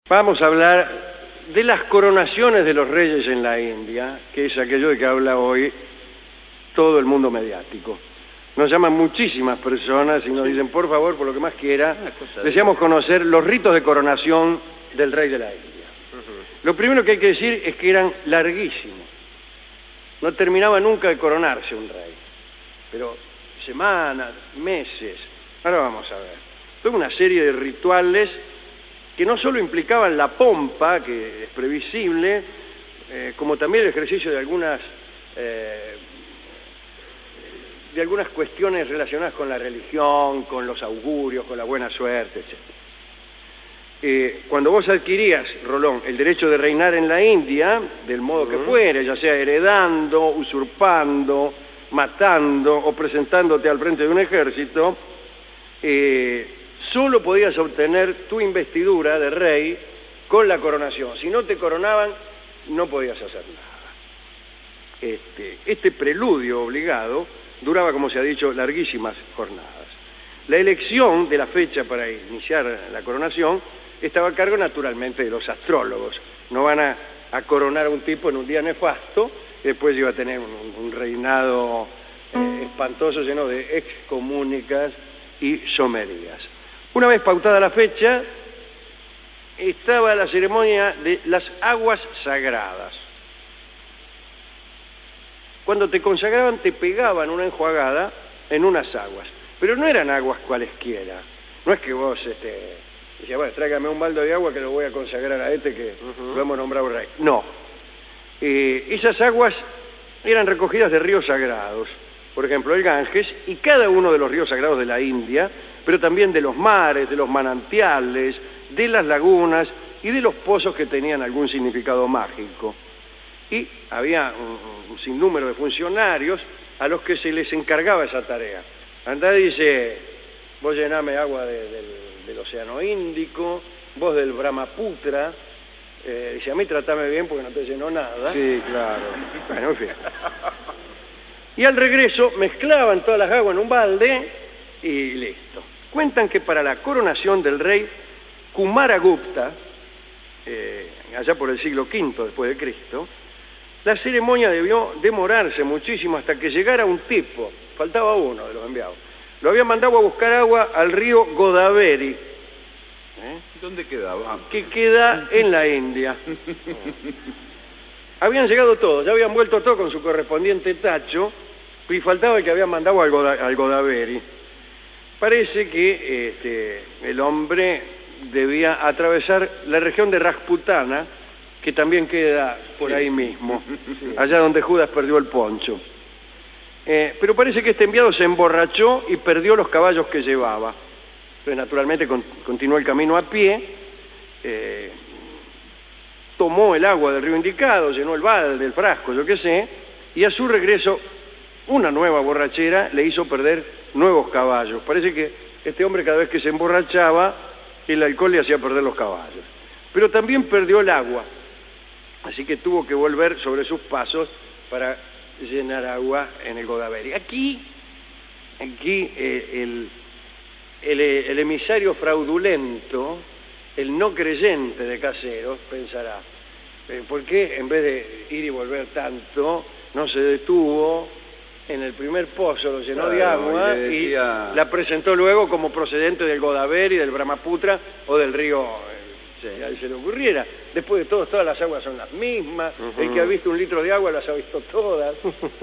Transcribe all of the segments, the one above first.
Vamos a hablar de las coronaciones de los reyes en la India, que es aquello de que habla hoy todo el mundo mediático. Nos llaman muchísimas personas y nos dicen, por favor, por lo que más quiera, deseamos conocer los ritos de coronación del rey de la India. Lo primero que hay que decir es que eran larguísimos. No terminaba nunca de coronarse un rey, pero semanas, meses. Ahora vamos a ver. Toda una serie de rituales que no solo implicaban la pompa, que es previsible, como también el ejercicio de algunas cuestiones relacionadas con la religión, con los augurios, con la buena suerte, etc. Cuando vos adquirías, Rolón, el derecho de reinar en la India, del modo que fuere, ya sea heredando, usurpando, matando o presentándote al frente de un ejército, solo podías obtener tu investidura de rey con la coronación. Si no te coronaban, no podías hacer nada. Este preludio obligado duraba, como se ha dicho, larguísimas jornadas. La elección de la fecha para iniciar la coronación estaba a cargo, naturalmente, de los astrólogos. No van a coronar a un tipo en un día nefasto, y después iba a tener un reinado espantoso, lleno de excomunicas y somerías. Una vez pautada la fecha, estaba la ceremonia de las aguas sagradas. Cuando te consagraban, te pegaban una enjuagada en unas aguas, pero no eran aguas cualesquiera. No es que vos decías, bueno, tráigame un balde de agua que lo voy a consagrar a que lo hemos nombrado rey. No. Esas aguas eran recogidas de ríos sagrados, por ejemplo, el Ganges, y cada uno de los ríos sagrados de la India, pero también de los mares, de los manantiales, de las lagunas y de los pozos que tenían algún significado mágico. Y había un sinnúmero de funcionarios a los que se les encargaba esa tarea. Andá, dice, vos llename agua del Océano Índico, vos del Brahmaputra, dice, a mí tratame bien porque no te llenó nada. Sí, claro. Bueno, en fin. Y al regreso mezclaban todas las aguas en un balde y listo. Cuentan que para la coronación del rey Kumaragupta, allá por el siglo V después de Cristo, la ceremonia debió demorarse muchísimo hasta que llegara un tipo, faltaba uno de los enviados. Lo habían mandado a buscar agua al río Godavari. ¿Dónde quedaba? Que queda en la India. Habían llegado todos, ya habían vuelto todos con su correspondiente tacho, y faltaba el que habían mandado al Godavari. Parece que el hombre debía atravesar la región de Rajputana, que también queda por ahí mismo, allá donde Judas perdió el poncho. Pero parece que este enviado se emborrachó y perdió los caballos que llevaba. Entonces, naturalmente, continuó el camino a pie, tomó el agua del río indicado, llenó el balde, el frasco, yo qué sé, y a su regreso una nueva borrachera le hizo perder nuevos caballos. Parece que este hombre, cada vez que se emborrachaba, el alcohol le hacía perder los caballos. Pero también perdió el agua, así que tuvo que volver sobre sus pasos para llenar agua en el Godavari. Aquí el emisario fraudulento, el no creyente de Caseros, pensará, ¿por qué en vez de ir y volver tanto, no se detuvo en el primer pozo, lo llenó de agua y la presentó luego como procedente del Godavari, del Brahmaputra o del río, ahí se le ocurriera? Después de todo, todas las aguas son las mismas, el que ha visto un litro de agua las ha visto todas.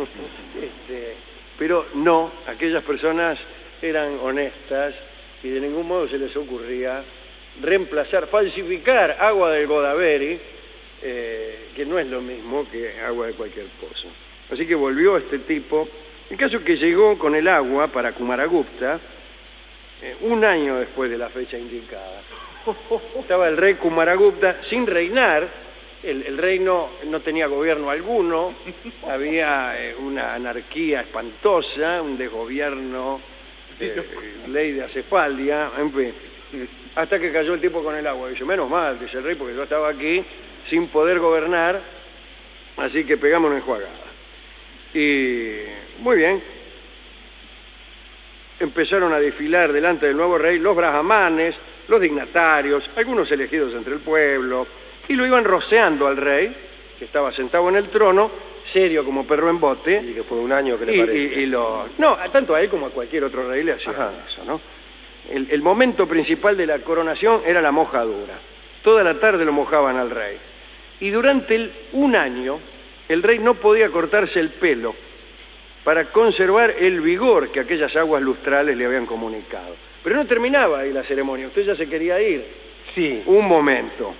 Pero no, aquellas personas eran honestas y de ningún modo se les ocurría reemplazar, falsificar agua del Godavari, que no es lo mismo que agua de cualquier pozo. Así que volvió este tipo. El caso es que llegó con el agua para Kumaragupta un año después de la fecha indicada. Estaba el rey Kumaragupta sin reinar, el reino no tenía gobierno alguno, había una anarquía espantosa, un desgobierno, ley de acefaldia, en fin. Hasta que cayó el tipo con el agua. Dice, menos mal, dice el rey, porque yo estaba aquí sin poder gobernar, así que pegamos una enjuagada. Y muy bien, empezaron a desfilar delante del nuevo rey los brahmanes, los dignatarios, algunos elegidos entre el pueblo, y lo iban rociando al rey, que estaba sentado en el trono, serio como perro en bote. Y que fue un año que le parece. No, tanto a él como a cualquier otro rey le hacían eso, ¿no? El momento principal de la coronación era la mojadura. Toda la tarde lo mojaban al rey. Y durante un año, el rey no podía cortarse el pelo para conservar el vigor que aquellas aguas lustrales le habían comunicado. Pero no terminaba ahí la ceremonia, usted ya se quería ir. Sí. Un momento.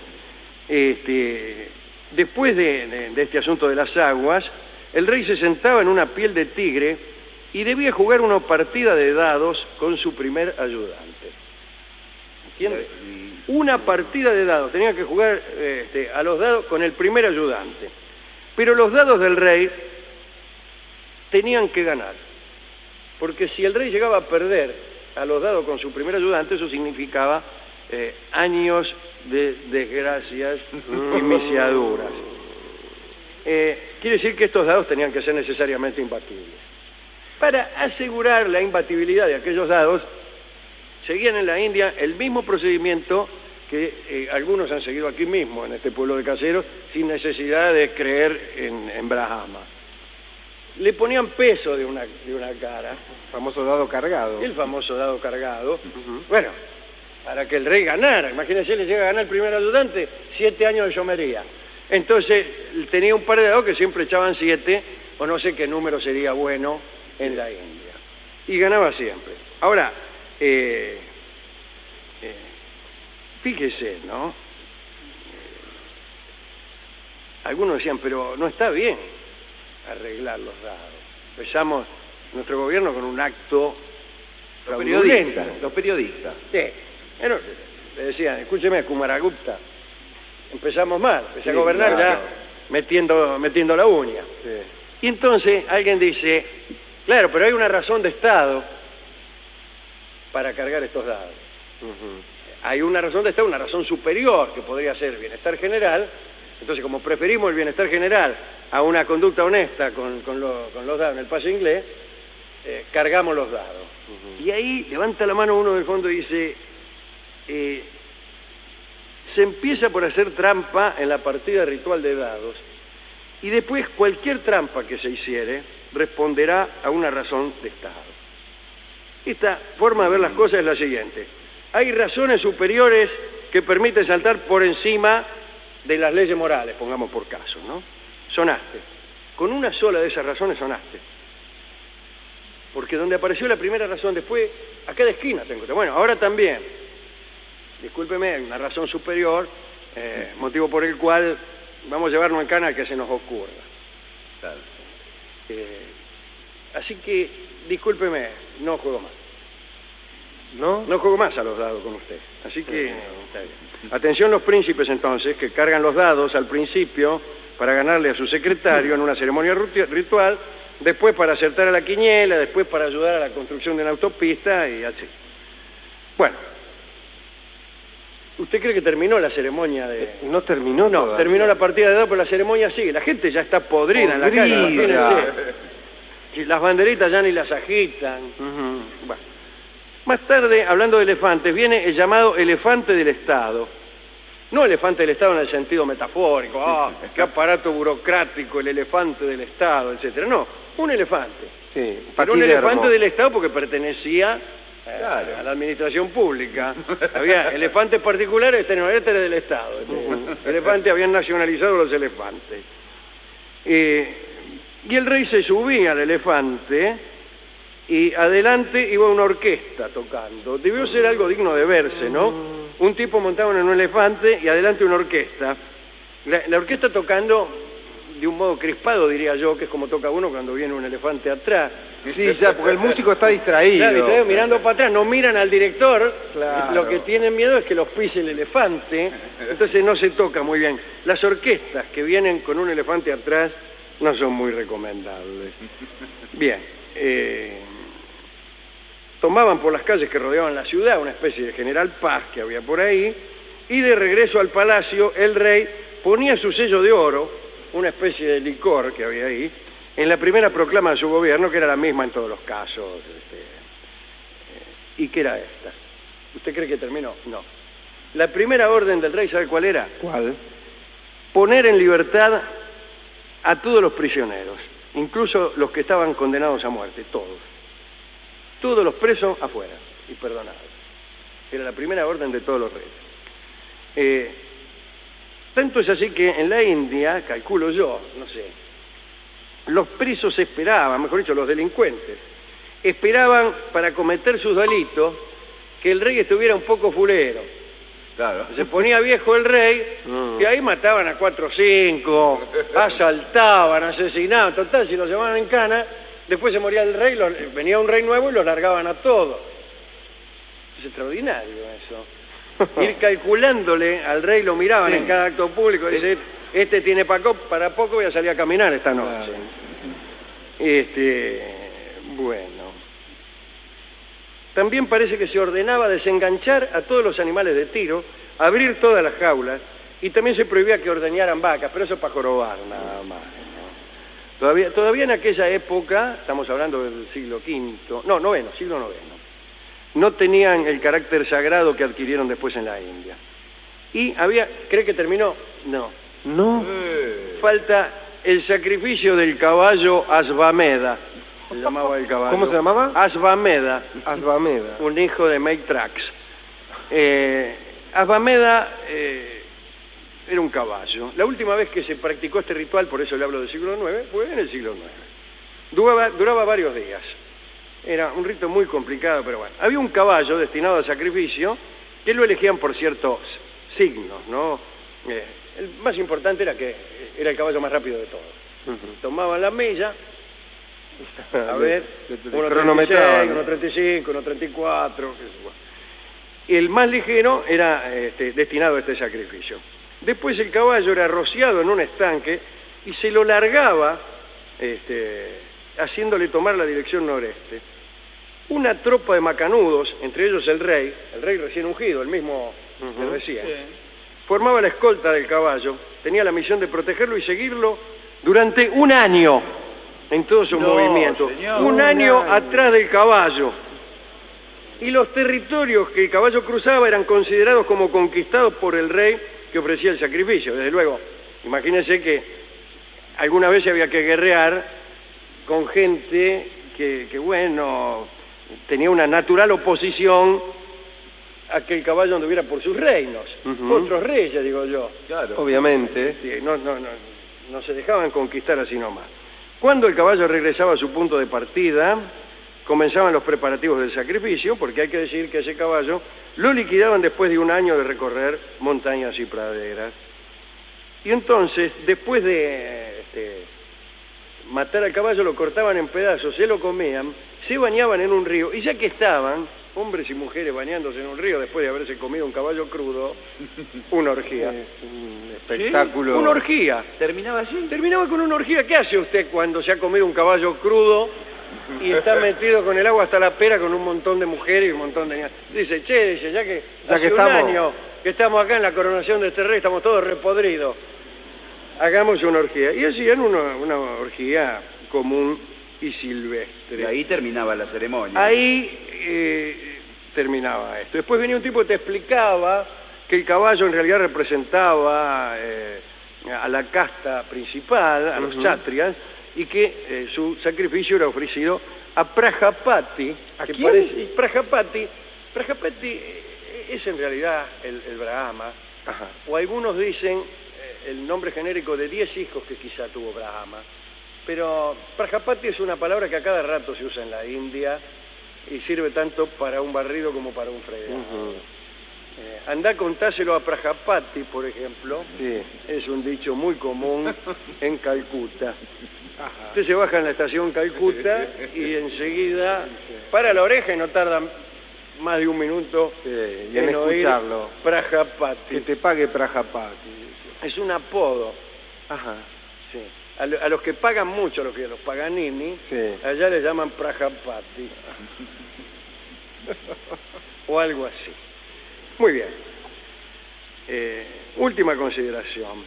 Después de este asunto de las aguas, el rey se sentaba en una piel de tigre y debía jugar una partida de dados con su primer ayudante. ¿Entiende? Una partida de dados, tenía que jugar a los dados con el primer ayudante. Pero los dados del rey tenían que ganar, porque si el rey llegaba a perder a los dados con su primer ayudante, eso significaba años de desgracias y misiaduras. Quiere decir que estos dados tenían que ser necesariamente imbatibles. Para asegurar la imbatibilidad de aquellos dados, seguían en la India el mismo procedimiento que algunos han seguido aquí mismo, en este pueblo de caseros, sin necesidad de creer en Brahma. Le ponían peso de una cara. El famoso dado cargado. El famoso dado cargado. Bueno, para que el rey ganara. Imagínense, le llega a ganar el primer ayudante, 7 años de llomería. Entonces, tenía un par de dados que siempre echaban 7, o no sé qué número sería bueno en la India. Y ganaba siempre. Ahora, fíjese, ¿no? Algunos decían, pero no está bien arreglar los dados. Empezamos nuestro gobierno con un acto fraudulento. Los periodistas. Sí. Bueno, le decían, escúcheme, Kumaragupta, empezamos mal, empecé a gobernar claro. ya metiendo la uña. Sí. Y entonces alguien dice, claro, pero hay una razón de Estado para cargar estos dados. Hay una razón de Estado, una razón superior, que podría ser bienestar general. Entonces, como preferimos el bienestar general a una conducta honesta con los dados en el pase inglés, cargamos los dados. Y ahí levanta la mano uno del fondo y dice, se empieza por hacer trampa en la partida ritual de dados, y después cualquier trampa que se hiciere responderá a una razón de Estado. Esta forma de ver las cosas es la siguiente: hay razones superiores que permiten saltar por encima de las leyes morales, pongamos por caso, ¿no? Sonaste. Con una sola de esas razones sonaste. Porque donde apareció la primera razón, después, a cada esquina tengo. Bueno, ahora también. Discúlpeme, hay una razón superior, motivo por el cual vamos a llevarnos en cana que se nos ocurra. Claro. Así que, discúlpeme, no juego más. ¿No? No juego más a los dados con usted. Así que, atención los príncipes entonces, que cargan los dados al principio para ganarle a su secretario en una ceremonia ritual, después para acertar a la quiniela, después para ayudar a la construcción de una autopista y así. Bueno, ¿usted cree que terminó la ceremonia de...? No terminó, No, todavía. terminó la partida de dados, pero la ceremonia sigue. La gente ya está podrida en la calle, imagínense. Y las banderitas ya ni las agitan. Bueno. Más tarde, hablando de elefantes, viene el llamado elefante del Estado. No elefante del Estado en el sentido metafórico, qué aparato burocrático, el elefante del Estado, etcétera. No, un elefante. Sí, Pero un paquidermo. elefante del Estado porque pertenecía Claro. a la administración pública. Había elefantes particulares, este no, este era del Estado. Elefante, habían nacionalizado los elefantes. Y el rey se subía al elefante y adelante iba una orquesta tocando. Debió ser algo digno de verse, ¿no? Un tipo montado en un elefante y adelante una orquesta. La orquesta tocando de un modo crispado, diría yo, que es como toca uno cuando viene un elefante atrás. Sí, ya, porque el músico está distraído. Claro, distraído, mirando para atrás, no miran al director. Claro. Lo que tienen miedo es que los pise el elefante, entonces no se toca muy bien. Las orquestas que vienen con un elefante atrás no son muy recomendables. Bien, tomaban por las calles que rodeaban la ciudad una especie de General Paz que había por ahí, y de regreso al palacio el rey ponía su sello de oro, una especie de licor que había ahí, en la primera proclama de su gobierno, que era la misma en todos los casos. ¿Y qué era esta? ¿Usted cree que terminó? No. La primera orden del rey, ¿sabe cuál era? ¿Cuál? Poner en libertad a todos los prisioneros, incluso los que estaban condenados a muerte, todos. Todos los presos afuera y perdonados. Era la primera orden de todos los reyes. Tanto es así que en la India, calculo yo, no sé, los presos esperaban, mejor dicho, los delincuentes, esperaban para cometer sus delitos que el rey estuviera un poco fulero. Claro. Se ponía viejo el rey y ahí mataban a 4 o 5, asaltaban, asesinaban, total, si los llevaban en cana, después se moría el rey, venía un rey nuevo y los largaban a todos. Es extraordinario eso. Ir calculándole al rey, lo miraban en cada acto público, dice, este tiene para poco, voy a salir a caminar esta noche. Bueno. También parece que se ordenaba desenganchar a todos los animales de tiro, abrir todas las jaulas, y también se prohibía que ordeñaran vacas, pero eso para jorobar nada más, ¿no? Todavía en aquella época, estamos hablando del siglo V, siglo IX, no tenían el carácter sagrado que adquirieron después en la India. Y ¿cree que terminó? No. Falta el sacrificio del caballo Asvameda. Se llamaba el caballo. ¿Cómo se llamaba? Asvameda. Asvameda. Un hijo de Maitreyax. Asvameda era un caballo. La última vez que se practicó este ritual, por eso le hablo del siglo IX, fue en el siglo IX. Duraba varios días. Era un rito muy complicado, pero bueno. Había un caballo destinado al sacrificio que lo elegían por ciertos signos, ¿no? El más importante era que era el caballo más rápido de todos. Tomaban la milla, a ver, 1.36, 1.35, 1.34, y el más ligero era destinado a este sacrificio. Después el caballo era rociado en un estanque y se lo largaba haciéndole tomar la dirección noreste. Una tropa de macanudos, entre ellos el rey recién ungido, el mismo de recién, formaba la escolta del caballo, tenía la misión de protegerlo y seguirlo durante un año en todos sus movimientos. Un año atrás del caballo. Y los territorios que el caballo cruzaba eran considerados como conquistados por el rey que ofrecía el sacrificio. Desde luego, imagínense que alguna vez había que guerrear con gente que tenía una natural oposición a que el caballo anduviera por sus reinos. Otros reyes, digo yo. Claro. Obviamente. No se dejaban conquistar así nomás. Cuando el caballo regresaba a su punto de partida, comenzaban los preparativos del sacrificio, porque hay que decir que ese caballo lo liquidaban después de un año de recorrer montañas y praderas. Y entonces, después de matar al caballo, lo cortaban en pedazos, se lo comían, se bañaban en un río, y ya que estaban, hombres y mujeres bañándose en un río después de haberse comido un caballo crudo, una orgía. Un espectáculo. ¿Sí? Una orgía. ¿Terminaba así? Terminaba con una orgía. ¿Qué hace usted cuando se ha comido un caballo crudo y está metido con el agua hasta la pera con un montón de mujeres y un montón de niñas? Dice, ya que hace un año que estamos acá en la coronación de este rey, estamos todos repodridos, hagamos una orgía. Y hacían una orgía común y silvestre. Y ahí terminaba la ceremonia. Ahí terminaba esto. Después venía un tipo que te explicaba que el caballo en realidad representaba a la casta principal, a los chátrias, y que su sacrificio era ofrecido a Prajapati. ¿A que quién? Prajapati es en realidad el Brahma. Ajá. O algunos dicen el nombre genérico de 10 hijos que quizá tuvo Brahma. Pero Prajapati es una palabra que a cada rato se usa en la India y sirve tanto para un barrido como para un fregado. Andá a contáselo a Prajapati, por ejemplo. Sí. Es un dicho muy común en Calcuta. Usted se baja en la estación Calcuta y enseguida para la oreja y no tarda más de un minuto y en oír escucharlo. Prajapati. Que te pague Prajapati. Es un apodo. Ajá. Sí. A los que pagan mucho, los Paganini, allá les llaman Prajapati. O algo así. Muy bien. Última consideración.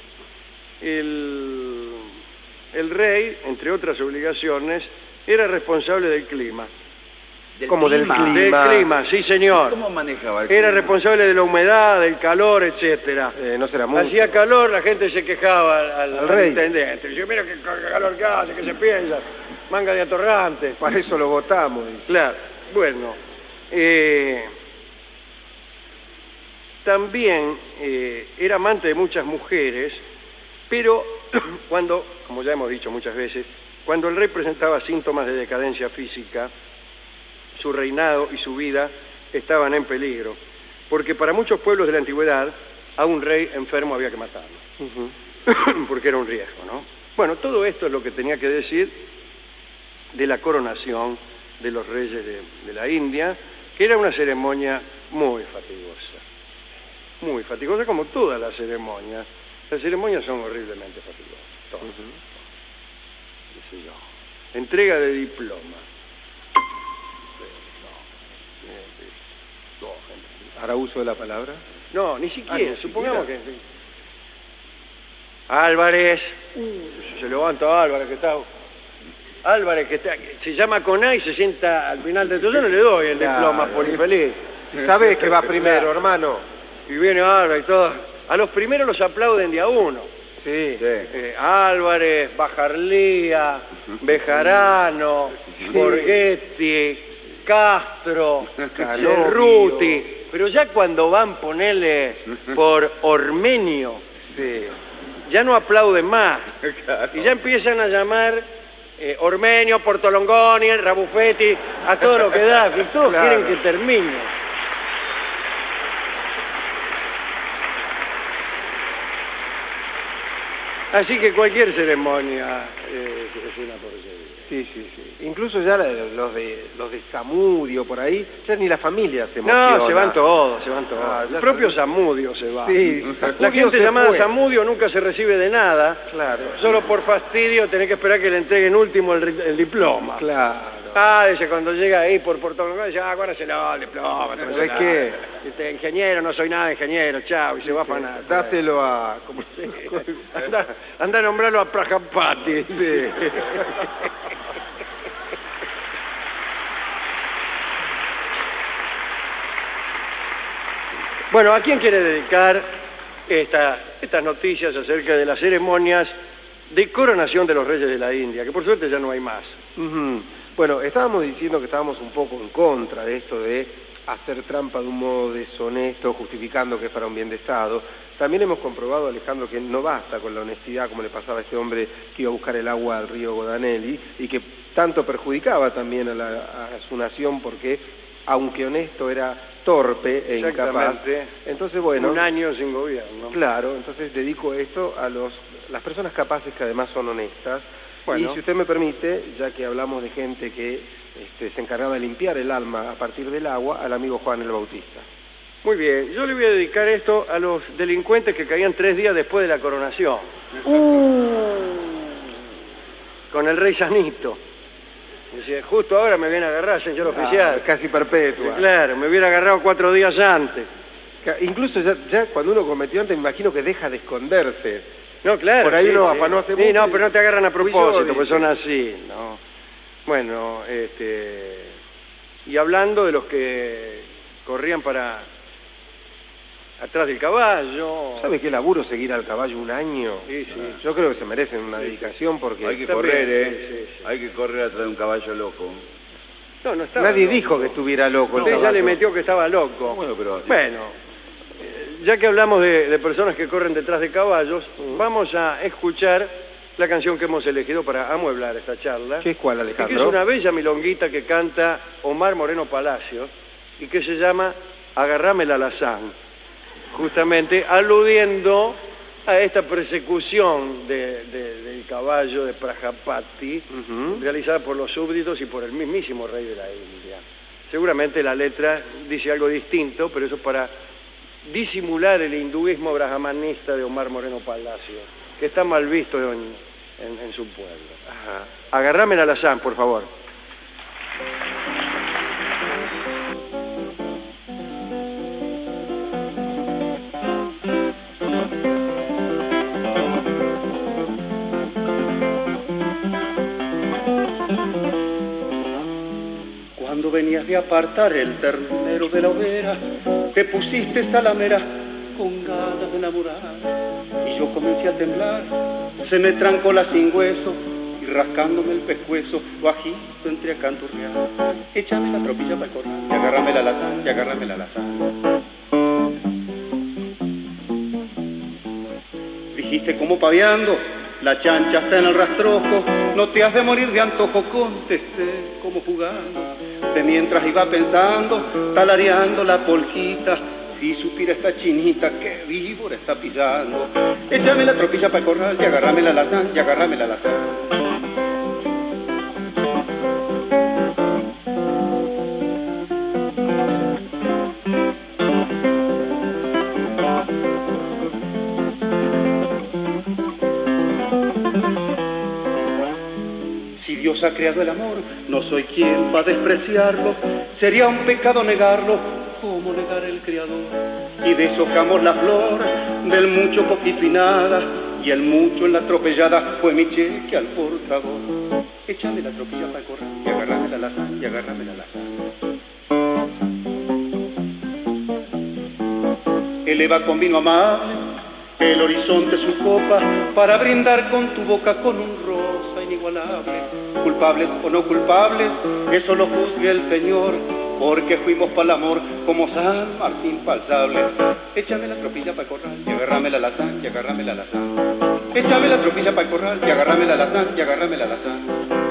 El rey, entre otras obligaciones, era responsable del clima. Como del clima. Del clima, sí señor. ¿Cómo manejaba el Era clima? responsable de la humedad, del calor, etcétera. No será mucho. Hacía calor, la gente se quejaba al rey. intendente. Dice, mira qué calor que hace, que se piensa. Manga de atorrante. Para eso lo votamos. Dice. Claro, bueno. También era amante de muchas mujeres, pero cuando, como ya hemos dicho muchas veces, cuando el rey presentaba síntomas de decadencia física, su reinado y su vida estaban en peligro, porque para muchos pueblos de la antigüedad a un rey enfermo había que matarlo, porque era un riesgo, ¿no? Bueno, todo esto es lo que tenía que decir de la coronación de los reyes de la India, que era una ceremonia muy fatigosa como todas las ceremonias. Las ceremonias son horriblemente fatigosas, todas. Qué sé yo. Entrega de diploma. ¿Hará uso de la palabra? No, ni siquiera, ni supongamos siquiera. que... Álvarez, se levanta Álvarez, que se llama con A y se sienta al final de todo. Yo no le doy el diploma por infeliz. ¿Sabes que va primero, hermano? Y viene Álvarez y todo. A los primeros los aplauden de a uno. Sí. Álvarez, Bajarlía, Bejarano, Borghetti, Castro, Cerruti. Pero ya cuando van, ponerle por Ormenio, ya no aplauden más. Y ya empiezan a llamar Ormenio, Portolongoni, Rabuffetti, a todo lo que da, que todos quieren que termine. Así que cualquier ceremonia es una porquería. Sí. Incluso ya los de Zamudio por ahí, ya ni la familia se emociona. No, se van todos. El propio Zamudio se va. Sí, la gente llamada Zamudio nunca se recibe de nada. Claro. Solo por fastidio tenés que esperar que le entreguen último el diploma. Claro. Dice, cuando llega ahí por Portolongón, dice, guárdaselo el diploma. ¿Sabes qué? Ingeniero, no soy nada ingeniero, chao, y se va a afanar. Dáselo a... Anda a nombrarlo a Prajapati. Sí. Bueno, ¿a quién quiere dedicar estas noticias acerca de las ceremonias de coronación de los reyes de la India? Que por suerte ya no hay más. Bueno, estábamos diciendo que estábamos un poco en contra de esto de hacer trampa de un modo deshonesto, justificando que es para un bien de Estado. También hemos comprobado, Alejandro, que no basta con la honestidad como le pasaba a este hombre que iba a buscar el agua al río Godanelli y que tanto perjudicaba también a su nación porque, aunque honesto, era torpe e incapaz. Entonces, bueno, un año sin gobierno. Claro, entonces dedico esto a las personas capaces que además son honestas. Bueno. Y si usted me permite, ya que hablamos de gente que se encargaba de limpiar el alma a partir del agua, al amigo Juan el Bautista. Muy bien, yo le voy a dedicar esto a los delincuentes que caían 3 días después de la coronación. Con el rey sanito. Dice, justo ahora me viene a agarrar, señor oficial. Casi perpetua. Sí, claro, me hubiera agarrado 4 días antes. Incluso ya cuando uno cometió antes, me imagino que deja de esconderse. No, claro. Por ahí uno afanó hace mucho. Sí, no, pero no te agarran a propósito, porque yo, son así, ¿no? Bueno, y hablando de los que corrían para atrás del caballo. ¿Sabe qué laburo seguir al caballo un año? Sí. Yo creo que se merecen una dedicación porque... Hay que También, correr, sí. Hay que correr atrás de un caballo loco. No estaba Nadie loco. dijo que estuviera loco el Usted ya caballo. le metió que estaba loco. Bueno, Ya que hablamos de personas que corren detrás de caballos, vamos a escuchar la canción que hemos elegido para amueblar esta charla. ¿Qué es cuál, Y Alejandro? que es una bella milonguita que canta Omar Moreno Palacios y que se llama Agarrame la alazán, justamente aludiendo a esta persecución del caballo de Prajapati, realizada por los súbditos y por el mismísimo rey de la India. Seguramente la letra dice algo distinto, pero eso es para disimular el hinduismo brahmanista de Omar Moreno Palacio, que está mal visto en su pueblo. Ajá. Agarrame la alazán, por favor. Cuando venía venías de apartar el ternero de la hoguera, te pusiste salamera con ganas de enamorar, y yo comencé a temblar, se me trancó la sin hueso, y rascándome el pescuezo, lo agito entré a canturrear. Échame la tropilla para el corral, y agárrame la lazán, y agárrame la lazán. Dijiste como paviando, la chancha está en el rastrojo, no te has de morir de antojo, contesté como jugando. De mientras iba pensando, talareando la polquita, si supiera esta chinita que víbora está pisando. Échame la tropilla para el corral, y agárrame la lazán, y agárrame la lazán. Dios ha creado el amor, no soy quien va a despreciarlo, sería un pecado negarlo, como negar el Creador. Y deshojamos la flor del mucho, poquito y nada, y el mucho en la atropellada fue mi cheque al portador. Échame la tropilla para el corral, y agárrame la lazán, y agárrame la lazán. Eleva con vino amable el horizonte su copa, para brindar con tu boca con un rosa inigualable. Culpables o no culpables, eso lo juzgue el Señor, porque fuimos para el amor como San Martín Palsable. Échame la tropilla para el corral, y agárrame la lazán, y agárrame la lazán. Échame la tropilla para el corral, y agárrame la lazán, y agárrame la lazán.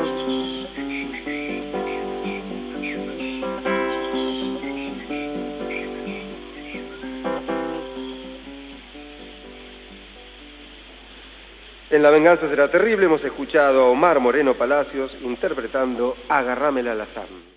En La venganza será terrible hemos escuchado a Omar Moreno Palacios interpretando Agárrame la lazán.